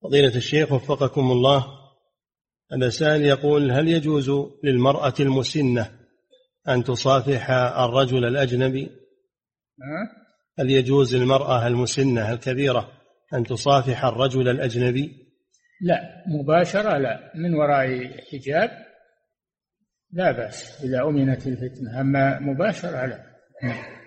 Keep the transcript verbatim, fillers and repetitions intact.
فضيلة الشيخ وفقكم الله، هذا سائل يقول: هل يجوز للمرأة المسنة أن تصافح الرجل الأجنبي؟ هل يجوز للمرأة المسنة الكبيرة أن تصافح الرجل الأجنبي؟ لا، مباشرة لا، من وراء حجاب لا بأس إذا أمنت الفتنة، أما مباشرة لا.